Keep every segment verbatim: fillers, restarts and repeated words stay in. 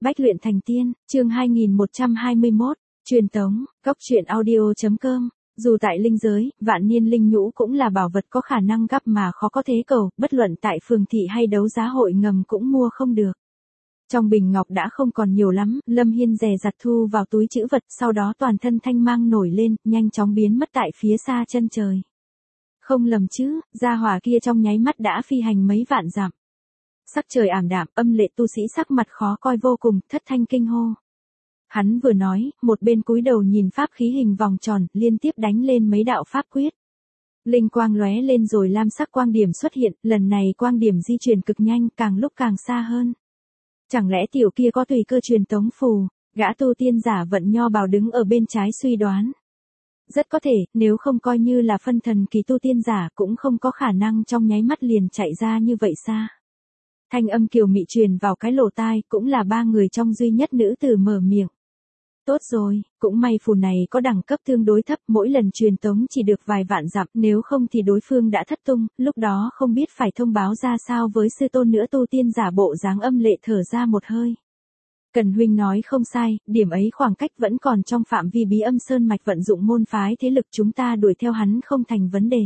Bách luyện thành tiên, chương hai nghìn một trăm hai mươi mốt, truyền tống, cốc truyện audio.com. Dù tại linh giới, vạn niên linh nhũ cũng là bảo vật có khả năng gắp mà khó có thế cầu, bất luận tại phường thị hay đấu giá hội ngầm cũng mua không được. Trong bình ngọc đã không còn nhiều lắm, Lâm Hiên dè dặt thu vào túi trữ vật, sau đó toàn thân thanh mang nổi lên, nhanh chóng biến mất tại phía xa chân trời. Không lầm chứ, gia hỏa kia trong nháy mắt đã phi hành mấy vạn dặm. Sắc trời ảm đạm, âm lệ tu sĩ sắc mặt khó coi vô cùng, thất thanh kinh hô. Hắn vừa nói, một bên cúi đầu nhìn pháp khí hình vòng tròn, liên tiếp đánh lên mấy đạo pháp quyết. Linh quang lóe lên rồi lam sắc quang điểm xuất hiện, lần này quang điểm di chuyển cực nhanh, càng lúc càng xa hơn. Chẳng lẽ tiểu kia có tùy cơ truyền tống phù, gã tu tiên giả vận nho bào đứng ở bên trái suy đoán. Rất có thể, nếu không coi như là phân thần kỳ tu tiên giả cũng không có khả năng trong nháy mắt liền chạy ra như vậy xa. Thanh âm kiều mị truyền vào cái lỗ tai, cũng là ba người trong duy nhất nữ tử mở miệng. Tốt rồi, cũng may phù này có đẳng cấp tương đối thấp, mỗi lần truyền tống chỉ được vài vạn dặm, nếu không thì đối phương đã thất tung, lúc đó không biết phải thông báo ra sao với sư tôn nữa. Tu tiên giả bộ dáng âm lệ thở ra một hơi. Cần huynh nói không sai, điểm ấy khoảng cách vẫn còn trong phạm vi bí âm sơn mạch, vận dụng môn phái thế lực chúng ta đuổi theo hắn không thành vấn đề.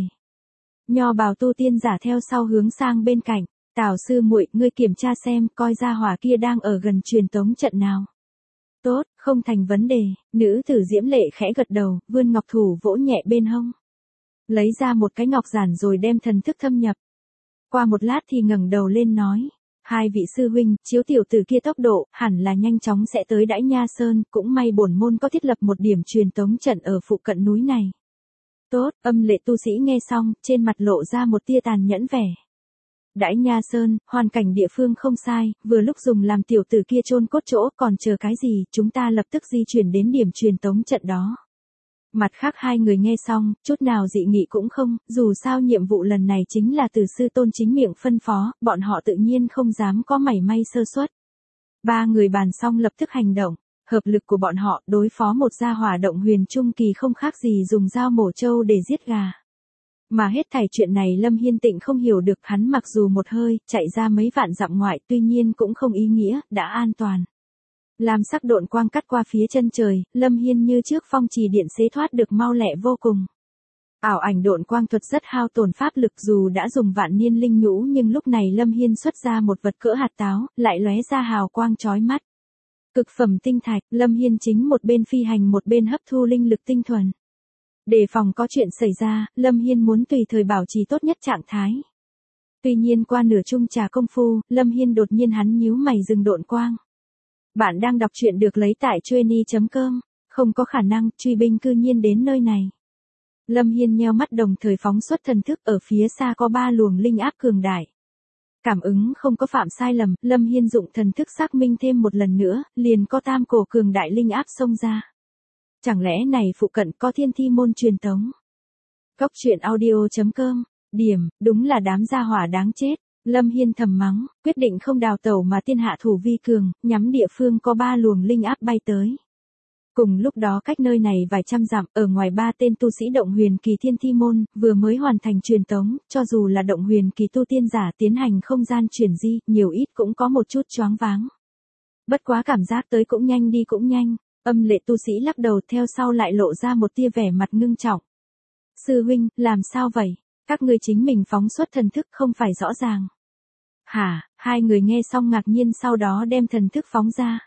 Nho bào tu tiên giả theo sau hướng sang bên cạnh. Tào sư muội, ngươi kiểm tra xem, coi ra hỏa kia đang ở gần truyền tống trận nào. Tốt, không thành vấn đề. Nữ tử diễm lệ khẽ gật đầu, vươn ngọc thủ vỗ nhẹ bên hông. Lấy ra một cái ngọc giản rồi đem thần thức thâm nhập. Qua một lát thì ngẩng đầu lên nói. Hai vị sư huynh, chiếu tiểu tử kia tốc độ, hẳn là nhanh chóng sẽ tới Đãi Nha Sơn, cũng may bổn môn có thiết lập một điểm truyền tống trận ở phụ cận núi này. Tốt, âm lệ tu sĩ nghe xong, trên mặt lộ ra một tia tàn nhẫn vẻ. Đãi Nha Sơn, hoàn cảnh địa phương không sai, vừa lúc dùng làm tiểu tử kia chôn cốt chỗ, còn chờ cái gì, chúng ta lập tức di chuyển đến điểm truyền tống trận đó. Mặt khác hai người nghe xong, chút nào dị nghị cũng không, dù sao nhiệm vụ lần này chính là từ sư tôn chính miệng phân phó, bọn họ tự nhiên không dám có mảy may sơ suất. Ba người bàn xong lập tức hành động, hợp lực của bọn họ đối phó một gia hỏa động huyền trung kỳ không khác gì dùng dao mổ trâu để giết gà. Mà hết thảy chuyện này Lâm Hiên Tịnh không hiểu được, hắn mặc dù một hơi, chạy ra mấy vạn dặm ngoại, tuy nhiên cũng không ý nghĩa, đã an toàn. Lam sắc độn quang cắt qua phía chân trời, Lâm Hiên như trước phong trì điện xế thoát được mau lẹ vô cùng. Ảo ảnh độn quang thuật rất hao tổn pháp lực, dù đã dùng vạn niên linh nhũ nhưng lúc này Lâm Hiên xuất ra một vật cỡ hạt táo, lại lóe ra hào quang chói mắt. Cực phẩm tinh thạch, Lâm Hiên chính một bên phi hành một bên hấp thu linh lực tinh thuần. Đề phòng có chuyện xảy ra, Lâm Hiên muốn tùy thời bảo trì tốt nhất trạng thái. Tuy nhiên qua nửa chung trà công phu, Lâm Hiên đột nhiên hắn nhíu mày dừng độn quang. Bạn đang đọc truyện được lấy tại chuyenny chấm com, không có khả năng, truy binh cư nhiên đến nơi này. Lâm Hiên nheo mắt đồng thời phóng xuất thần thức, ở phía xa có ba luồng linh áp cường đại. Cảm ứng không có phạm sai lầm, Lâm Hiên dụng thần thức xác minh thêm một lần nữa, liền có tam cổ cường đại linh áp xông ra. Chẳng lẽ này phụ cận có thiên thi môn truyền tống? Cốc truyện audio.com, điểm, đúng là đám gia hỏa đáng chết. Lâm Hiên thầm mắng, quyết định không đào tẩu mà tiên hạ thủ vi cường, nhắm địa phương có ba luồng linh áp bay tới. Cùng lúc đó cách nơi này vài trăm dặm, ở ngoài ba tên tu sĩ động huyền kỳ thiên thi môn, vừa mới hoàn thành truyền tống, cho dù là động huyền kỳ tu tiên giả tiến hành không gian chuyển di, nhiều ít cũng có một chút choáng váng. Bất quá cảm giác tới cũng nhanh đi cũng nhanh. Âm lệ tu sĩ lắc đầu, theo sau lại lộ ra một tia vẻ mặt ngưng trọng. Sư huynh, làm sao vậy? Các ngươi chính mình phóng xuất thần thức không phải rõ ràng. Hả? Hai người nghe xong ngạc nhiên, sau đó đem thần thức phóng ra.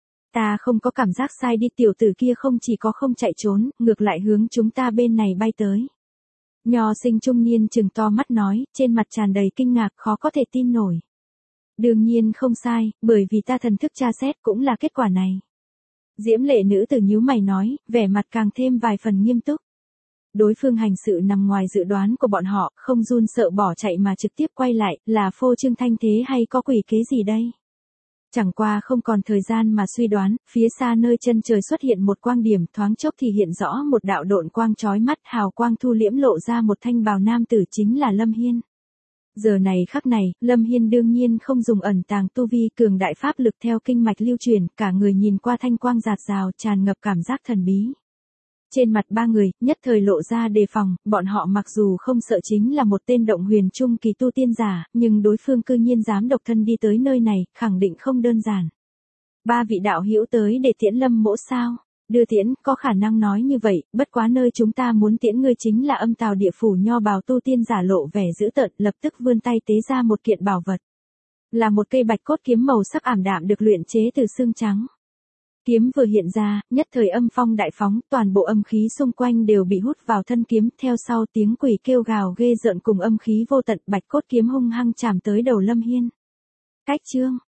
Ta không có cảm giác sai đi, tiểu tử kia không chỉ có không chạy trốn, ngược lại hướng chúng ta bên này bay tới. Nho sinh trung niên trừng to mắt nói, trên mặt tràn đầy kinh ngạc, khó có thể tin nổi. Đương nhiên không sai, bởi vì ta thần thức tra xét cũng là kết quả này. Diễm lệ nữ tử nhíu mày nói, vẻ mặt càng thêm vài phần nghiêm túc. Đối phương hành sự nằm ngoài dự đoán của bọn họ, không run sợ bỏ chạy mà trực tiếp quay lại, là phô trương thanh thế hay có quỷ kế gì đây? Chẳng qua không còn thời gian mà suy đoán, phía xa nơi chân trời xuất hiện một quang điểm, thoáng chốc thì hiện rõ một đạo độn quang chói mắt, hào quang thu liễm lộ ra một thanh bào nam tử, chính là Lâm Hiên. Giờ này khắc này, Lâm Hiên đương nhiên không dùng ẩn tàng tu vi, cường đại pháp lực theo kinh mạch lưu truyền, cả người nhìn qua thanh quang rạt rào, tràn ngập cảm giác thần bí. Trên mặt ba người, nhất thời lộ ra đề phòng, bọn họ mặc dù không sợ chính là một tên động huyền trung kỳ tu tiên giả, nhưng đối phương cư nhiên dám độc thân đi tới nơi này, khẳng định không đơn giản. Ba vị đạo hữu tới để tiễn Lâm mỗ sao? Đưa tiễn, có khả năng nói như vậy, bất quá nơi chúng ta muốn tiễn ngươi chính là Âm Tào địa phủ. Nho bào tu tiên giả lộ vẻ dữ tợn, lập tức vươn tay tế ra một kiện bảo vật. Là một cây bạch cốt kiếm màu sắc ảm đạm được luyện chế từ xương trắng. Kiếm vừa hiện ra, nhất thời âm phong đại phóng, toàn bộ âm khí xung quanh đều bị hút vào thân kiếm, theo sau tiếng quỷ kêu gào ghê rợn cùng âm khí vô tận, bạch cốt kiếm hung hăng chạm tới đầu Lâm Hiên. Cách chương